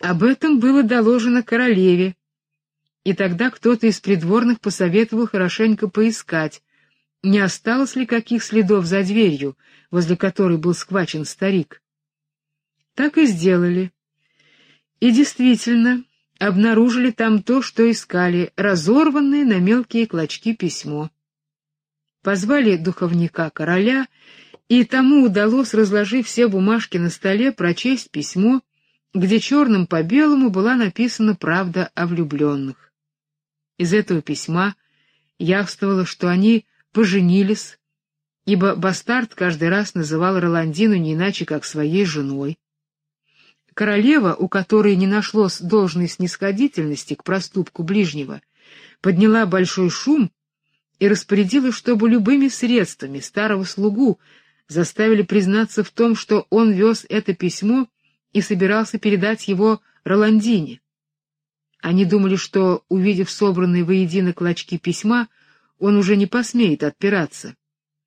Об этом было доложено королеве, и тогда кто-то из придворных посоветовал хорошенько поискать, не осталось ли каких следов за дверью, возле которой был схвачен старик. Так и сделали. И действительно, обнаружили там то, что искали, разорванное на мелкие клочки письмо. Позвали духовника короля, и тому удалось, разложив все бумажки на столе, прочесть письмо, где черным по белому была написана правда о влюбленных. Из этого письма явствовало, что они поженились, ибо бастард каждый раз называл Роландину не иначе, как своей женой. Королева, у которой не нашлось должной снисходительности к проступку ближнего, подняла большой шум и распорядилась, чтобы любыми средствами старого слугу заставили признаться в том, что он вез это письмо и собирался передать его Роландине. Они думали, что, увидев собранные воедино клочки письма, он уже не посмеет отпираться.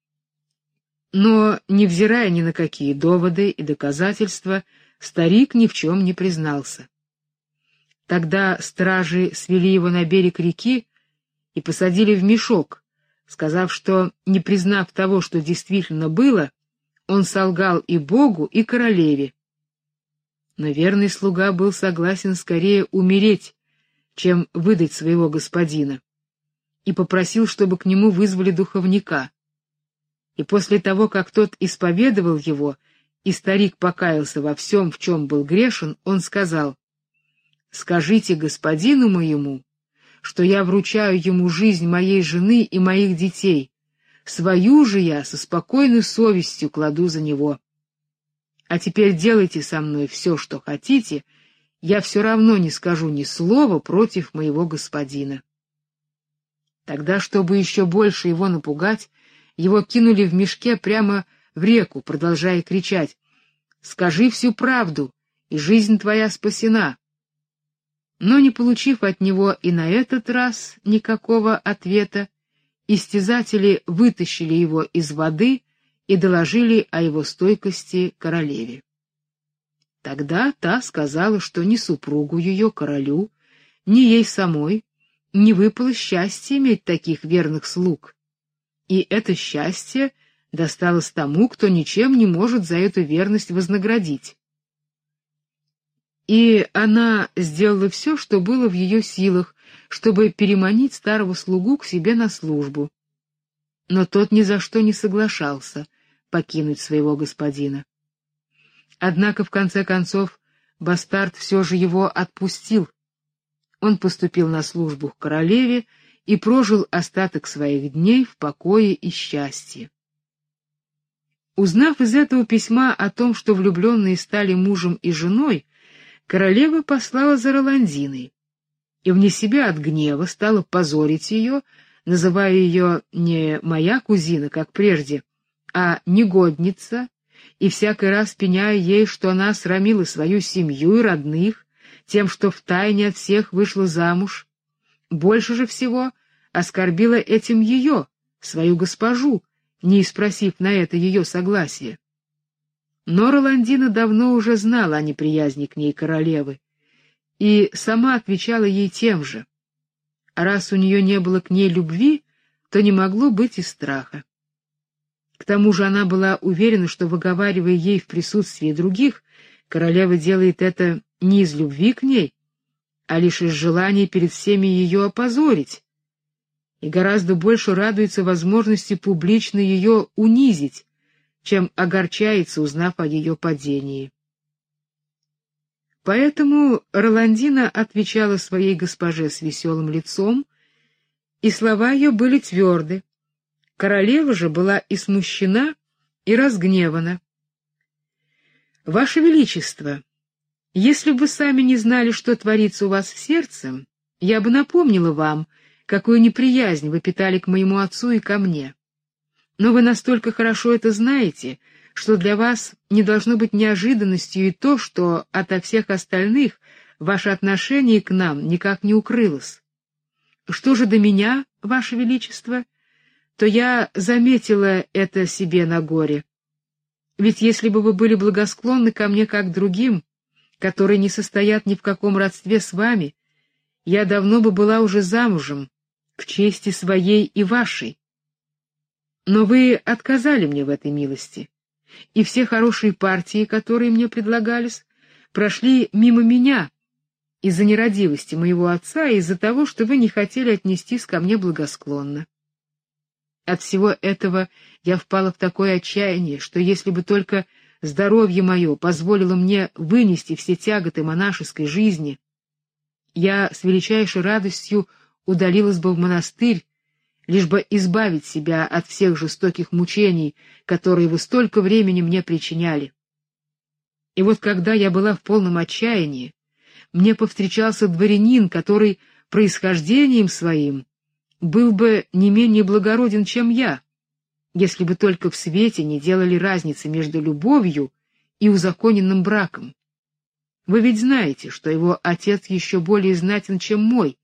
Но, невзирая ни на какие доводы и доказательства, старик ни в чем не признался. Тогда стражи свели его на берег реки и посадили в мешок, сказав, что, не признав того, что действительно было, он солгал и Богу, и королеве. Но верный слуга был согласен скорее умереть, чем выдать своего господина, и попросил, чтобы к нему вызвали духовника. И после того, как тот исповедовал его, и старик покаялся во всем, в чем был грешен, он сказал: «Скажите господину моему, что я вручаю ему жизнь моей жены и моих детей, свою же я со спокойной совестью кладу за него. А теперь делайте со мной все, что хотите, я все равно не скажу ни слова против моего господина». Тогда, чтобы еще больше его напугать, его кинули в мешке прямо в реку, продолжая кричать: «Скажи всю правду, и жизнь твоя спасена». Но, не получив от него и на этот раз никакого ответа, истязатели вытащили его из воды и доложили о его стойкости королеве. Тогда та сказала, что ни супругу ее, королю, ни ей самой не выпало счастья иметь таких верных слуг, и это счастье досталось тому, кто ничем не может за эту верность вознаградить. И она сделала все, что было в ее силах, чтобы переманить старого слугу к себе на службу. Но тот ни за что не соглашался покинуть своего господина. Однако, в конце концов, бастард все же его отпустил. Он поступил на службу к королеве и прожил остаток своих дней в покое и счастье. Узнав из этого письма о том, что влюбленные стали мужем и женой, королева послала за Роландиной и вне себя от гнева стала позорить ее, называя ее не «моя кузина», как прежде, а «негодница», и всякий раз пеняя ей, что она срамила свою семью и родных тем, что втайне от всех вышла замуж. Больше же всего оскорбила этим ее, свою госпожу, не спросив на это ее согласия. Но Роландина давно уже знала о неприязни к ней королевы и сама отвечала ей тем же. А раз у нее не было к ней любви, то не могло быть и страха. К тому же она была уверена, что, выговаривая ей в присутствии других, королева делает это не из любви к ней, а лишь из желания перед всеми ее опозорить, и гораздо больше радуется возможности публично ее унизить, чем огорчается, узнав о ее падении. Поэтому Роландина отвечала своей госпоже с веселым лицом, и слова ее были тверды. Королева же была и смущена, и разгневана. «Ваше Величество, если бы вы сами не знали, что творится у вас в сердце, я бы напомнила вам, какую неприязнь вы питали к моему отцу и ко мне. Но вы настолько хорошо это знаете, что для вас не должно быть неожиданностью и то, что ото всех остальных ваше отношение к нам никак не укрылось. Что же до меня, Ваше Величество, то я заметила это себе на горе. Ведь если бы вы были благосклонны ко мне как к другим, которые не состоят ни в каком родстве с вами, я давно бы была уже замужем, к чести своей и вашей. Но вы отказали мне в этой милости, и все хорошие партии, которые мне предлагались, прошли мимо меня из-за нерадивости моего отца и из-за того, что вы не хотели отнестись ко мне благосклонно. От всего этого я впала в такое отчаяние, что если бы только здоровье мое позволило мне вынести все тяготы монашеской жизни, я с величайшей радостью удалилась бы в монастырь, лишь бы избавить себя от всех жестоких мучений, которые вы столько времени мне причиняли. И вот когда я была в полном отчаянии, мне повстречался дворянин, который происхождением своим был бы не менее благороден, чем я, если бы только в свете не делали разницы между любовью и узаконенным браком. Вы ведь знаете, что его отец еще более знатен, чем мой.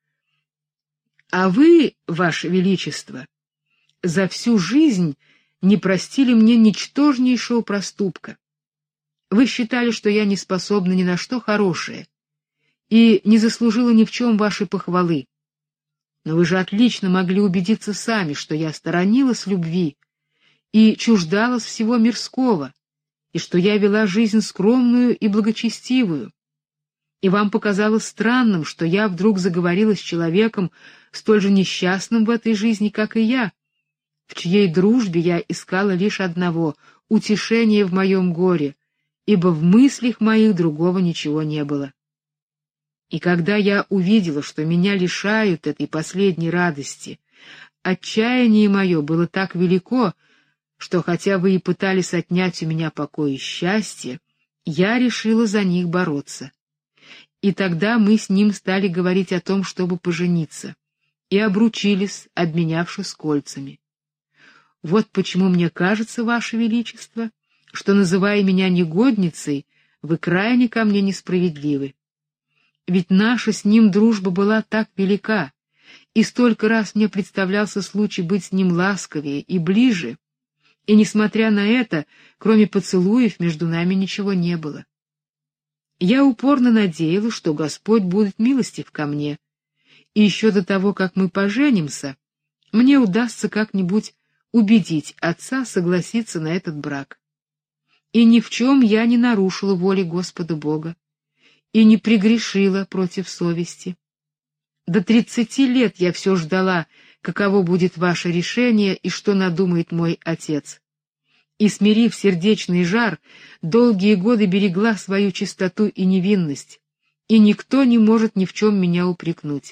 А вы, ваше величество, за всю жизнь не простили мне ничтожнейшего проступка. Вы считали, что я не способна ни на что хорошее и не заслужила ни в чем вашей похвалы. Но вы же отлично могли убедиться сами, что я сторонилась любви и чуждалась всего мирского, и что я вела жизнь скромную и благочестивую. И вам показалось странным, что я вдруг заговорила с человеком столь же несчастным в этой жизни, как и я, в чьей дружбе я искала лишь одного — утешения в моем горе, ибо в мыслях моих другого ничего не было. И когда я увидела, что меня лишают этой последней радости, отчаяние мое было так велико, что хотя вы и пытались отнять у меня покой и счастье, я решила за них бороться. И тогда мы с ним стали говорить о том, чтобы пожениться, и обручились, обменявшись кольцами. Вот почему мне кажется, ваше величество, что, называя меня негодницей, вы крайне ко мне несправедливы. Ведь наша с ним дружба была так велика, и столько раз мне представлялся случай быть с ним ласковее и ближе, и, несмотря на это, кроме поцелуев между нами ничего не было. Я упорно надеялась, что Господь будет милостив ко мне, и еще до того, как мы поженимся, мне удастся как-нибудь убедить отца согласиться на этот брак. И ни в чем я не нарушила воли Господа Бога и не прегрешила против совести. До 30 лет я все ждала, каково будет ваше решение и что надумает мой отец. И, смирив сердечный жар, долгие годы берегла свою чистоту и невинность, и никто не может ни в чем меня упрекнуть.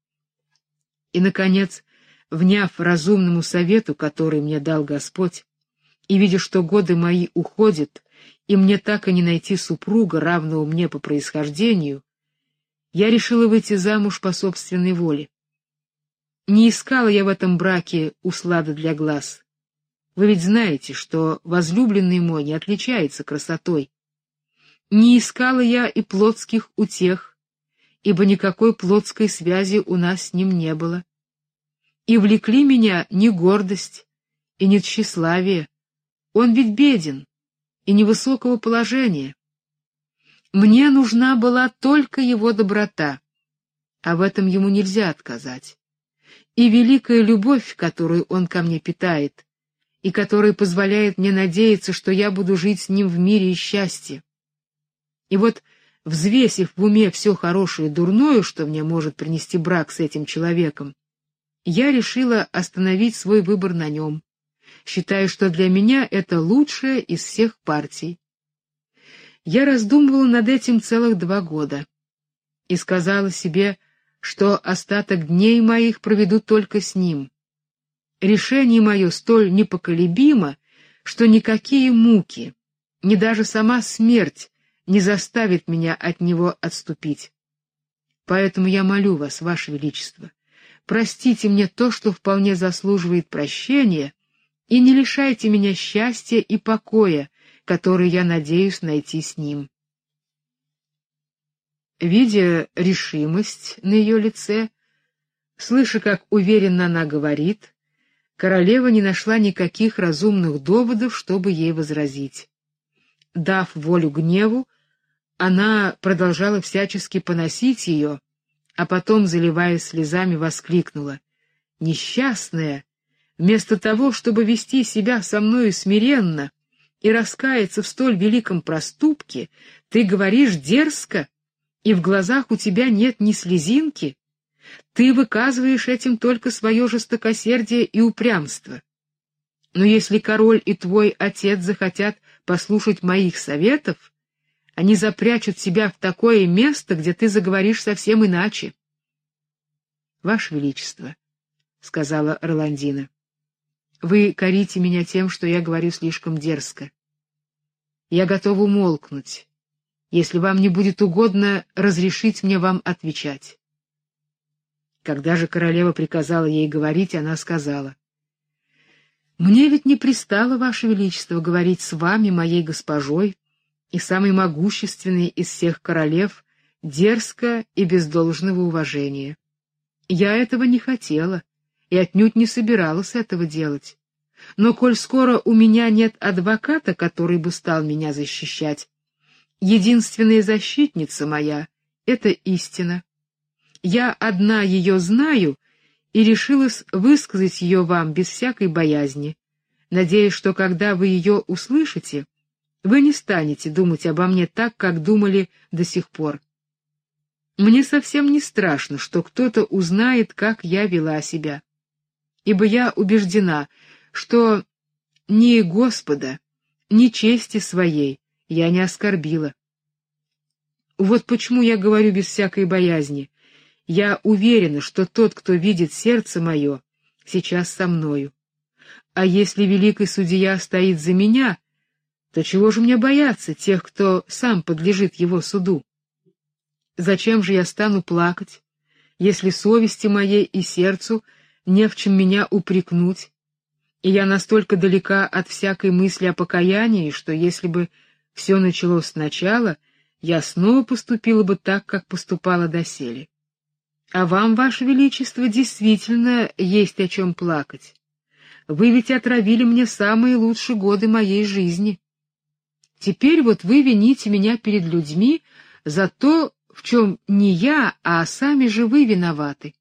И, наконец, вняв разумному совету, который мне дал Господь, и видя, что годы мои уходят, и мне так и не найти супруга, равного мне по происхождению, я решила выйти замуж по собственной воле. Не искала я в этом браке услады для глаз. Вы ведь знаете, что возлюбленный мой не отличается красотой. Не искала я и плотских утех, ибо никакой плотской связи у нас с ним не было. И влекли меня не гордость и не тщеславие. Он ведь беден и невысокого положения. Мне нужна была только его доброта, а в этом ему нельзя отказать. И великая любовь, которую он ко мне питает, и которая позволяет мне надеяться, что я буду жить с ним в мире и счастье. И вот, взвесив в уме все хорошее и дурное, что мне может принести брак с этим человеком, я решила остановить свой выбор на нем, считая, что для меня это лучшее из всех партий. Я раздумывала над этим целых 2 года и сказала себе, что остаток дней моих проведу только с ним. Решение мое столь непоколебимо, что никакие муки, ни даже сама смерть не заставит меня от него отступить. Поэтому я молю вас, ваше величество, простите мне то, что вполне заслуживает прощения, и не лишайте меня счастья и покоя, который я надеюсь найти с ним. Видя решимость на ее лице, слыша, как уверенно она говорит, королева не нашла никаких разумных доводов, чтобы ей возразить. Дав волю гневу, Она продолжала всячески поносить ее, а потом, заливаясь слезами, воскликнула: «Несчастная! Вместо того, чтобы вести себя со мною смиренно и раскаяться в столь великом проступке, ты говоришь дерзко, и в глазах у тебя нет ни слезинки. Ты выказываешь этим только свое жестокосердие и упрямство. Но если король и твой отец захотят послушать моих советов, они запрячут себя в такое место, где ты заговоришь совсем иначе». «Ваше Величество», — сказала Роландина, — «вы корите меня тем, что я говорю слишком дерзко. Я готова умолкнуть, если вам не будет угодно разрешить мне вам отвечать». Когда же королева приказала ей говорить, она сказала: «Мне ведь не пристало, Ваше Величество, говорить с вами, моей госпожой, и самой могущественной из всех королев, дерзко и без должного уважения. Я этого не хотела и отнюдь не собиралась этого делать. Но коль скоро у меня нет адвоката, который бы стал меня защищать, единственная защитница моя — это истина. Я одна ее знаю и решилась высказать ее вам без всякой боязни, надеясь, что когда вы ее услышите, вы не станете думать обо мне так, как думали до сих пор. Мне совсем не страшно, что кто-то узнает, как я вела себя, ибо я убеждена, что ни Господа, ни чести своей я не оскорбила. Вот почему я говорю без всякой боязни. Я уверена, что тот, кто видит сердце мое, сейчас со мною. А если великий судья стоит за меня, то чего же мне бояться тех, кто сам подлежит его суду? Зачем же я стану плакать, если совести моей и сердцу не в чем меня упрекнуть, и я настолько далека от всякой мысли о покаянии, что если бы все началось сначала, я снова поступила бы так, как поступала доселе. А вам, Ваше Величество, действительно есть о чем плакать. Вы ведь отравили мне самые лучшие годы моей жизни. Теперь вот вы вините меня перед людьми за то, в чем не я, а сами же вы виноваты.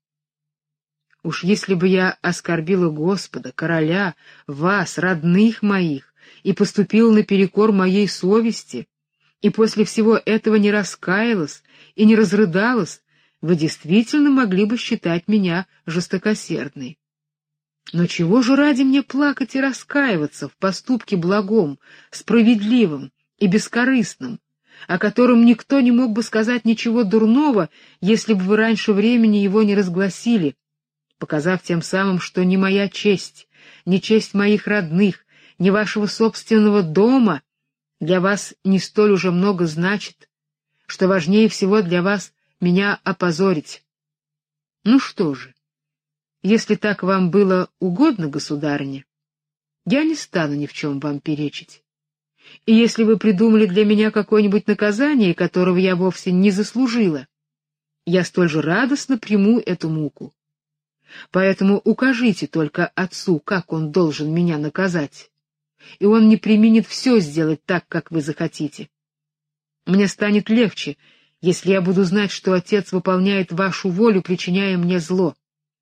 Уж если бы я оскорбила Господа, короля, вас, родных моих, и поступила наперекор моей совести, и после всего этого не раскаялась и не разрыдалась, вы действительно могли бы считать меня жестокосердной. Но чего же ради мне плакать и раскаиваться в поступке благом, справедливом и бескорыстном, о котором никто не мог бы сказать ничего дурного, если бы вы раньше времени его не разгласили, показав тем самым, что ни моя честь, ни честь моих родных, ни вашего собственного дома для вас не столь уже много значит, что важнее всего для вас меня опозорить. Ну что же, если так вам было угодно, государыня, я не стану ни в чем вам перечить. И если вы придумали для меня какое-нибудь наказание, которого я вовсе не заслужила, я столь же радостно приму эту муку. Поэтому укажите только отцу, как он должен меня наказать, и он не преминет все сделать так, как вы захотите. Мне станет легче, если я буду знать, что отец выполняет вашу волю, причиняя мне зло.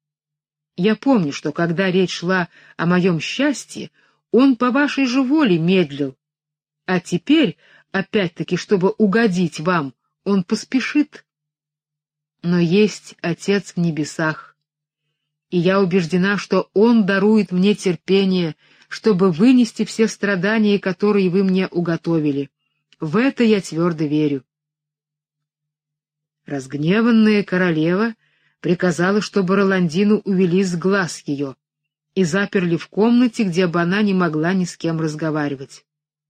Я помню, что когда речь шла о моем счастье, он по вашей же воле медлил, а теперь, опять-таки, чтобы угодить вам, он поспешит. Но есть Отец в небесах, и я убеждена, что Он дарует мне терпение, чтобы вынести все страдания, которые вы мне уготовили. В это я твердо верю. Разгневанная королева приказала, чтобы Роландину увели с глаз ее и заперли в комнате, где бы она не могла ни с кем разговаривать.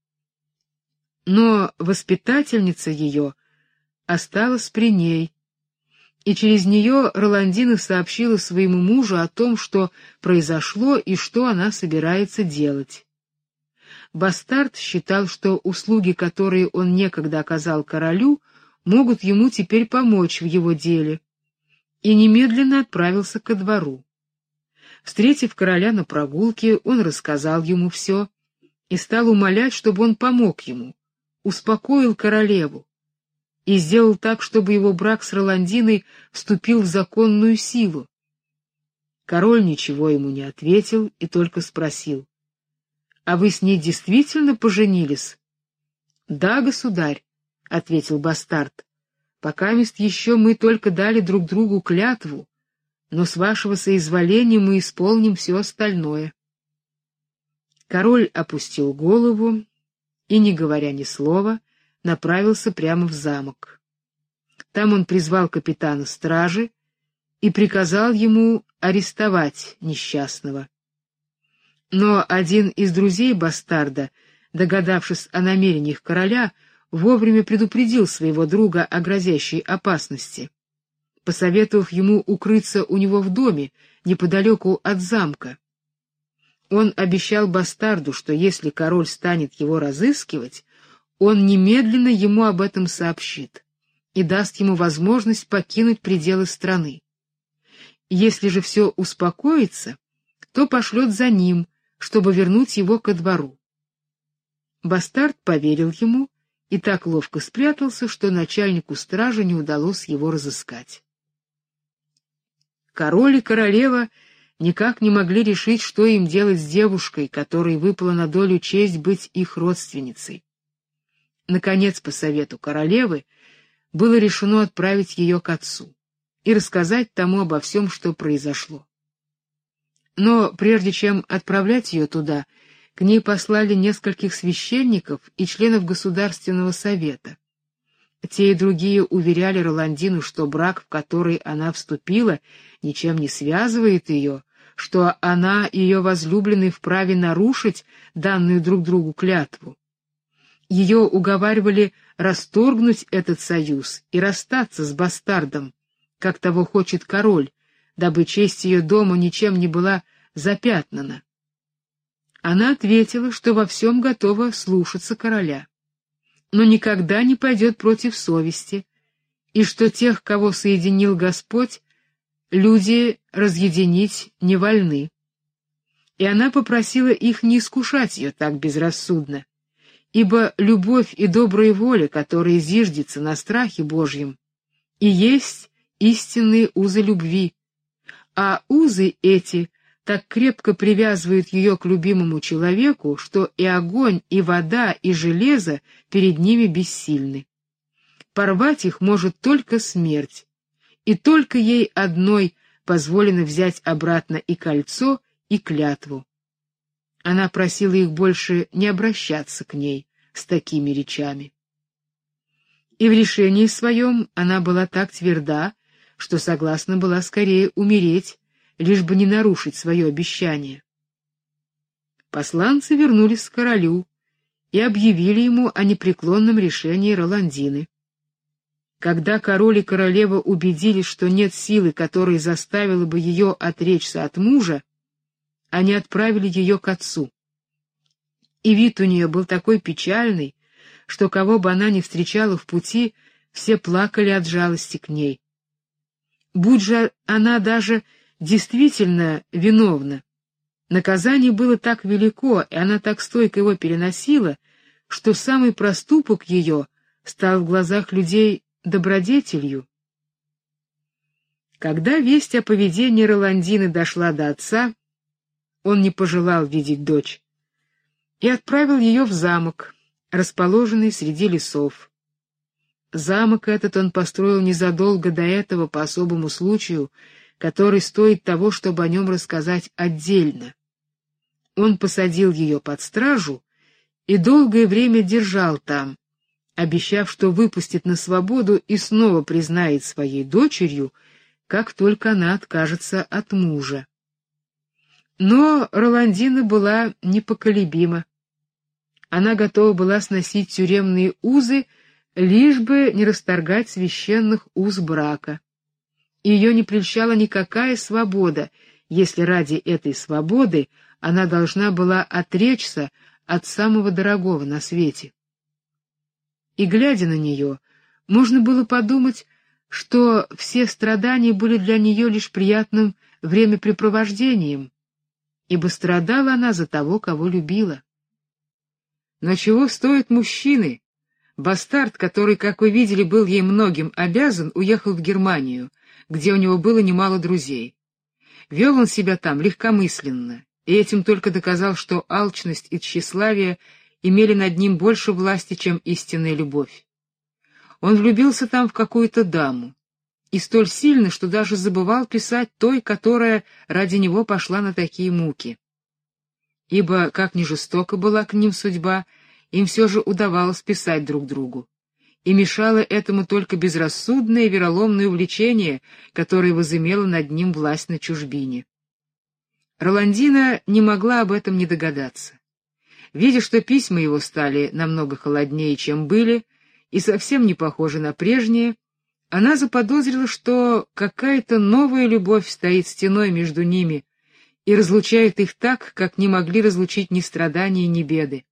Но воспитательница ее осталась при ней, и через нее Роландина сообщила своему мужу о том, что произошло и что она собирается делать. Бастард считал, что услуги, которые он некогда оказал королю, могут ему теперь помочь в его деле, и немедленно отправился ко двору. Встретив короля на прогулке, он рассказал ему все и стал умолять, чтобы он помог ему, успокоил королеву, и сделал так, чтобы его брак с Роландиной вступил в законную силу. Король ничего ему не ответил и только спросил: «А вы с ней действительно поженились?» «Да, государь», — ответил бастард, — «покамест еще мы только дали друг другу клятву, но с вашего соизволения мы исполним все остальное». Король опустил голову и, не говоря ни слова, направился прямо в замок. Там он призвал капитана стражи и приказал ему арестовать несчастного. Но один из друзей бастарда, догадавшись о намерениях короля, вовремя предупредил своего друга о грозящей опасности, посоветовав ему укрыться у него в доме, неподалеку от замка. Он обещал бастарду, что если король станет его разыскивать, он немедленно ему об этом сообщит и даст ему возможность покинуть пределы страны. Если же все успокоится, то пошлет за ним, чтобы вернуть его ко двору. Бастард поверил ему и так ловко спрятался, что начальнику стражи не удалось его разыскать. Король и королева никак не могли решить, что им делать с девушкой, которой выпала на долю честь быть их родственницей. Наконец, по совету королевы, было решено отправить ее к отцу и рассказать тому обо всем, что произошло. Но прежде чем отправлять ее туда, к ней послали нескольких священников и членов Государственного совета. Те и другие уверяли Роландину, что брак, в который она вступила, ничем не связывает ее, что она и ее возлюбленный вправе нарушить данную друг другу клятву. Ее уговаривали расторгнуть этот союз и расстаться с бастардом, как того хочет король, дабы честь ее дома ничем не была запятнана. Она ответила, что во всем готова слушаться короля, но никогда не пойдет против совести, и что тех, кого соединил Господь, люди разъединить не вольны. И она попросила их не искушать ее так безрассудно, ибо любовь и добрая воля, которая зиждется на страхе Божьем, и есть истинные узы любви, а узы эти так крепко привязывают ее к любимому человеку, что и огонь, и вода, и железо перед ними бессильны. Порвать их может только смерть, и только ей одной позволено взять обратно и кольцо, и клятву. Она просила их больше не обращаться к ней с такими речами. И в решении своем она была так тверда, что согласна была скорее умереть, лишь бы не нарушить свое обещание. Посланцы вернулись к королю и объявили ему о непреклонном решении Роландины. Когда король и королева убедились, что нет силы, которая заставила бы ее отречься от мужа, они отправили ее к отцу. И вид у нее был такой печальный, что кого бы она ни встречала в пути, все плакали от жалости к ней. Будь же она даже действительно виновна, наказание было так велико, и она так стойко его переносила, что самый проступок ее стал в глазах людей добродетелью. Когда весть о поведении Роландины дошла до отца, он не пожелал видеть дочь и отправил ее в замок, расположенный среди лесов. Замок этот он построил незадолго до этого по особому случаю, который стоит того, чтобы о нем рассказать отдельно. Он посадил ее под стражу и долгое время держал там, обещав, что выпустит на свободу и снова признает своей дочерью, как только она откажется от мужа. Но Роландина была непоколебима. Она готова была сносить тюремные узы, лишь бы не расторгать священных уз брака. Ее не прельщала никакая свобода, если ради этой свободы она должна была отречься от самого дорогого на свете. И, глядя на нее, можно было подумать, что все страдания были для нее лишь приятным времяпрепровождением, ибо страдала она за того, кого любила. Но чего стоят мужчины, Бастард, который, как вы видели, был ей многим обязан, уехал в Германию, где у него было немало друзей. Вел он себя там легкомысленно, и этим только доказал, что алчность и тщеславие имели над ним больше власти, чем истинная любовь. Он влюбился там в какую-то даму, и столь сильно, что даже забывал писать той, которая ради него пошла на такие муки. Ибо, как ни жестока была к ним судьба, им все же удавалось писать друг другу, и мешало этому только безрассудное и вероломное увлечение, которое возымело над ним власть на чужбине. Роландина не могла об этом не догадаться. Видя, что письма его стали намного холоднее, чем были, и совсем не похожи на прежние, она заподозрила, что какая-то новая любовь стоит стеной между ними и разлучает их так, как не могли разлучить ни страдания, ни беды.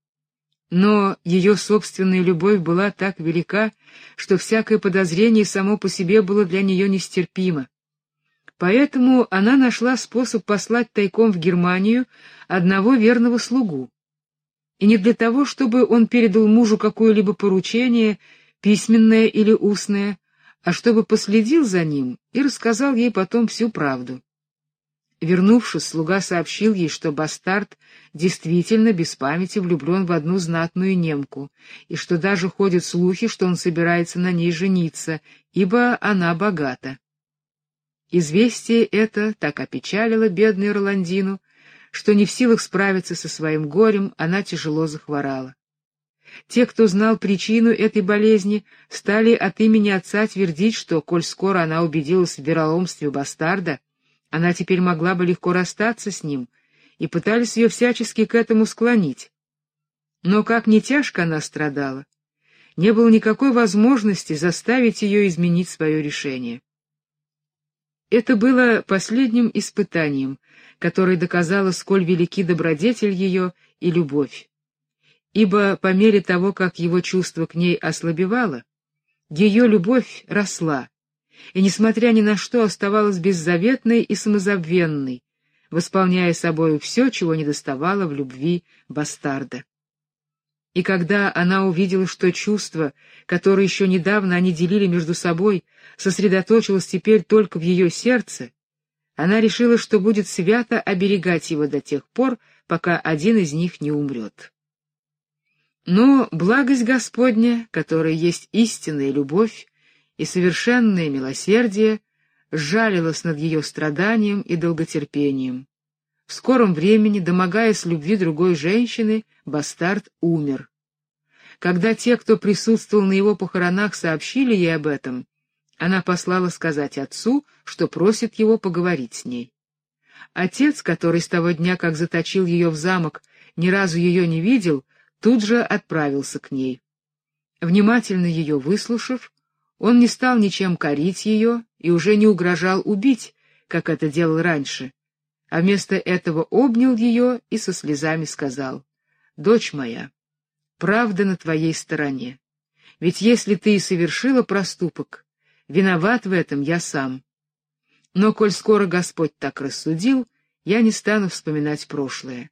Но ее собственная любовь была так велика, что всякое подозрение само по себе было для нее нестерпимо. Поэтому она нашла способ послать тайком в Германию одного верного слугу. И не для того, чтобы он передал мужу какое-либо поручение, письменное или устное, а чтобы последил за ним и рассказал ей потом всю правду. Вернувшись, слуга сообщил ей, что бастард действительно без памяти влюблен в одну знатную немку, и что даже ходят слухи, что он собирается на ней жениться, ибо она богата. Известие это так опечалило бедную Роландину, что не в силах справиться со своим горем, она тяжело захворала. Те, кто знал причину этой болезни, стали от имени отца твердить, что, коль скоро она убедилась в вероломстве бастарда, она теперь могла бы легко расстаться с ним, и пытались ее всячески к этому склонить. Но как ни тяжко она страдала, не было никакой возможности заставить ее изменить свое решение. Это было последним испытанием, которое доказало, сколь велики добродетель ее и любовь. Ибо по мере того, как его чувство к ней ослабевало, ее любовь росла, и, несмотря ни на что, оставалась беззаветной и самозабвенной, восполняя собою все, чего недоставало в любви бастарда. И когда она увидела, что чувство, которое еще недавно они делили между собой, сосредоточилось теперь только в ее сердце, она решила, что будет свято оберегать его до тех пор, пока один из них не умрет. Но благость Господня, которая есть истинная любовь и совершенное милосердие, сжалилось над ее страданием и долготерпением. В скором времени, домогаясь любви другой женщины, бастард умер. Когда те, кто присутствовал на его похоронах, сообщили ей об этом, она послала сказать отцу, что просит его поговорить с ней. Отец, который с того дня, как заточил ее в замок, ни разу ее не видел, тут же отправился к ней. Внимательно ее выслушав, он не стал ничем корить ее и уже не угрожал убить, как это делал раньше, а вместо этого обнял ее и со слезами сказал: «Дочь моя, правда на твоей стороне, ведь если ты и совершила проступок, виноват в этом я сам. Но коль скоро Господь так рассудил, я не стану вспоминать прошлое».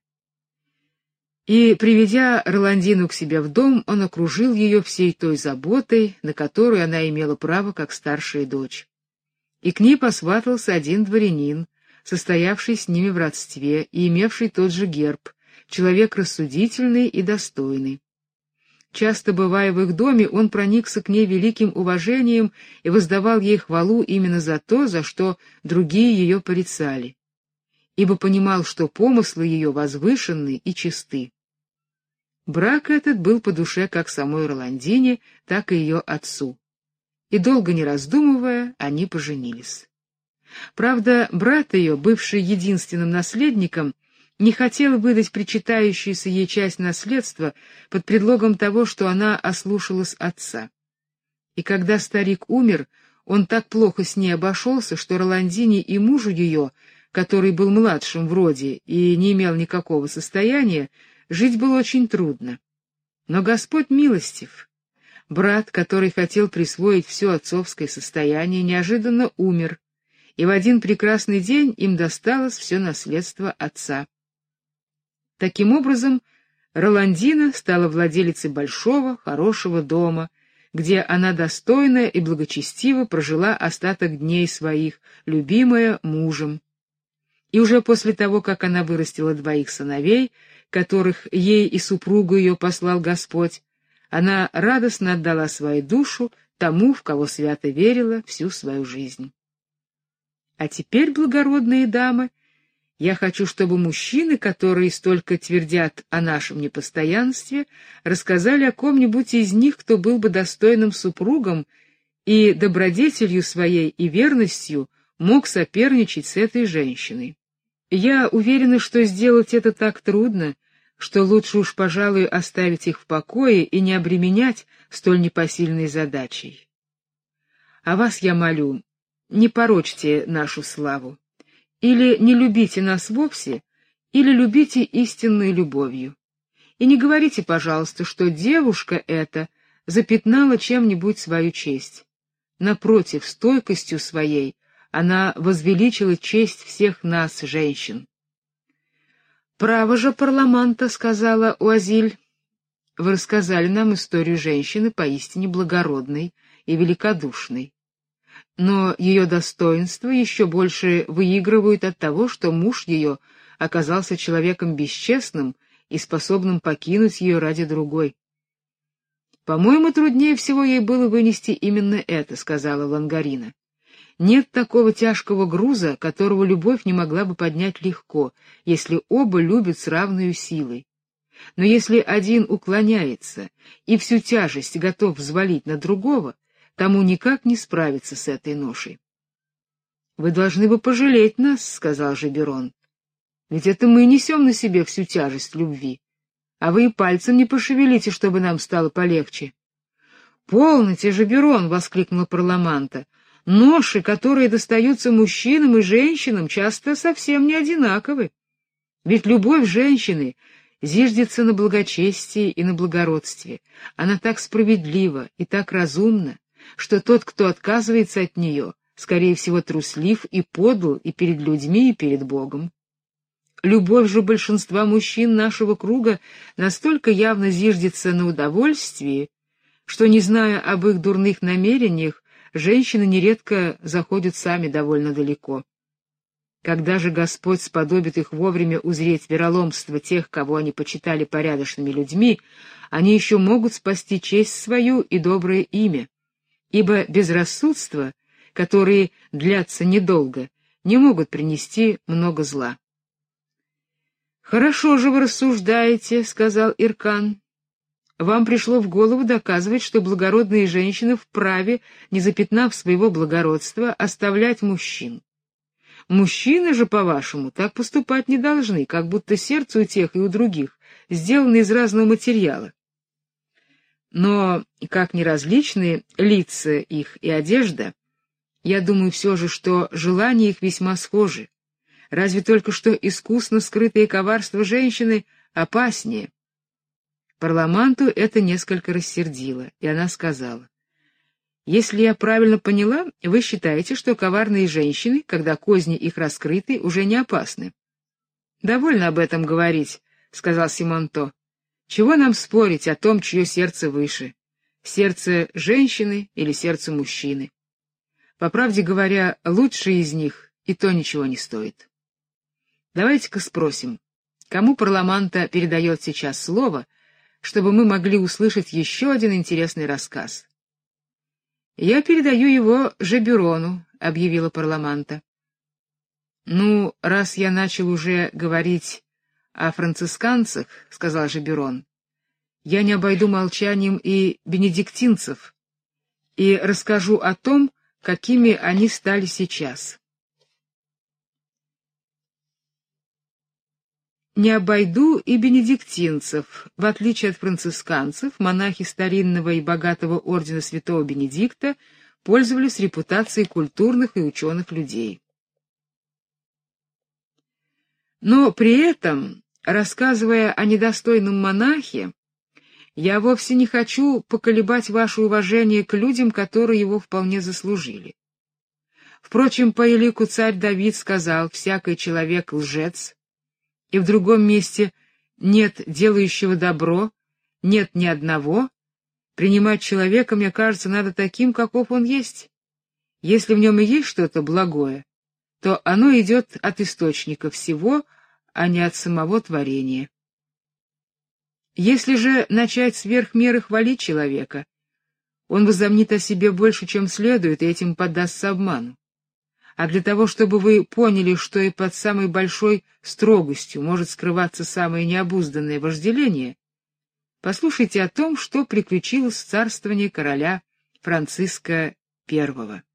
И, приведя Роландину к себе в дом, он окружил ее всей той заботой, на которую она имела право как старшая дочь. И к ней посватался один дворянин, состоявший с ними в родстве и имевший тот же герб, человек рассудительный и достойный. Часто бывая в их доме, он проникся к ней великим уважением и воздавал ей хвалу именно за то, за что другие ее порицали, ибо понимал, что помыслы ее возвышенны и чисты. Брак этот был по душе как самой Роландине, так и ее отцу. И долго не раздумывая, они поженились. Правда, брат ее, бывший единственным наследником, не хотел выдать причитающуюся ей часть наследства под предлогом того, что она ослушалась отца. И когда старик умер, он так плохо с ней обошелся, что Роландине и мужу ее, который был младшим в роде и не имел никакого состояния, жить было очень трудно. Но Господь милостив. Брат, который хотел присвоить все отцовское состояние, неожиданно умер, и в один прекрасный день им досталось все наследство отца. Таким образом, Роландина стала владелицей большого, хорошего дома, где она достойно и благочестиво прожила остаток дней своих, любимая мужем. И уже после того, как она вырастила двоих сыновей, которых ей и супругу ее послал Господь, она радостно отдала свою душу тому, в кого свято верила всю свою жизнь. А теперь, благородные дамы, я хочу, чтобы мужчины, которые столько твердят о нашем непостоянстве, рассказали о ком-нибудь из них, кто был бы достойным супругом и добродетелью своей и верностью мог соперничать с этой женщиной. Я уверена, что сделать это так трудно, что лучше уж, пожалуй, оставить их в покое и не обременять столь непосильной задачей. А вас я молю, не порочьте нашу славу. Или не любите нас вовсе, или любите истинной любовью. И не говорите, пожалуйста, что девушка эта запятнала чем-нибудь свою честь. Напротив, стойкостью своей она возвеличила честь всех нас, женщин. «Право же, парламанта», — сказала Уазиль, — «вы рассказали нам историю женщины поистине благородной и великодушной. Но ее достоинства еще больше выигрывают от того, что муж ее оказался человеком бесчестным и способным покинуть ее ради другой». «По-моему, труднее всего ей было вынести именно это», — сказала Лангарина. «Нет такого тяжкого груза, которого любовь не могла бы поднять легко, если оба любят с равной силой. Но если один уклоняется и всю тяжесть готов взвалить на другого, тому никак не справиться с этой ношей». «Вы должны бы пожалеть нас», — сказал Жеберон. «Ведь это мы несем на себе всю тяжесть любви, а вы и пальцем не пошевелите, чтобы нам стало полегче». «Полноте, Жеберон», — воскликнула парламанта, — «ноши, которые достаются мужчинам и женщинам, часто совсем не одинаковы. Ведь любовь женщины зиждется на благочестии и на благородстве. Она так справедлива и так разумна, что тот, кто отказывается от нее, скорее всего, труслив и подл и перед людьми, и перед Богом. Любовь же большинства мужчин нашего круга настолько явно зиждется на удовольствии, что, не зная об их дурных намерениях, женщины нередко заходят сами довольно далеко. Когда же Господь сподобит их вовремя узреть вероломство тех, кого они почитали порядочными людьми, они еще могут спасти честь свою и доброе имя, ибо безрассудства, которые длятся недолго, не могут принести много зла. «Хорошо же вы рассуждаете», — сказал Иркан. «Вам пришло в голову доказывать, что благородные женщины вправе, не запятнав своего благородства, оставлять мужчин. Мужчины же, по-вашему, так поступать не должны, как будто сердце у тех и у других сделано из разного материала. Но, как ни различны лица их и одежда, я думаю все же, что желания их весьма схожи. Разве только что искусно скрытое коварство женщины опаснее». Парламанту это несколько рассердило, и она сказала: «Если я правильно поняла, вы считаете, что коварные женщины, когда козни их раскрыты, уже не опасны». «Довольно об этом говорить», — сказал Симонто. «Чего нам спорить о том, чье сердце выше? Сердце женщины или сердце мужчины? По правде говоря, лучшее из них и то ничего не стоит. Давайте-ка спросим, кому парламанта передает сейчас слово, чтобы мы могли услышать еще один интересный рассказ». «Я передаю его Жеберону», — объявила парламанта. «Ну, раз я начал уже говорить о францисканцах, — сказал Жеберон, — я не обойду молчанием и бенедиктинцев и расскажу о том, какими они стали сейчас». Не обойду и бенедиктинцев. В отличие от францисканцев, монахи старинного и богатого ордена святого Бенедикта пользовались репутацией культурных и ученых людей. Но при этом, рассказывая о недостойном монахе, я вовсе не хочу поколебать ваше уважение к людям, которые его вполне заслужили. Впрочем, по элику царь Давид сказал: «Всякий человек лжец», и в другом месте: нет делающего добро, нет ни одного, принимать человека, мне кажется, надо таким, каков он есть. Если в нем и есть что-то благое, то оно идет от источника всего, а не от самого творения. Если же начать сверх меры хвалить человека, он возомнит о себе больше, чем следует, и этим поддастся обману. А для того, чтобы вы поняли, что и под самой большой строгостью может скрываться самое необузданное вожделение, послушайте о том, что приключилось в царствовании короля Франциска I.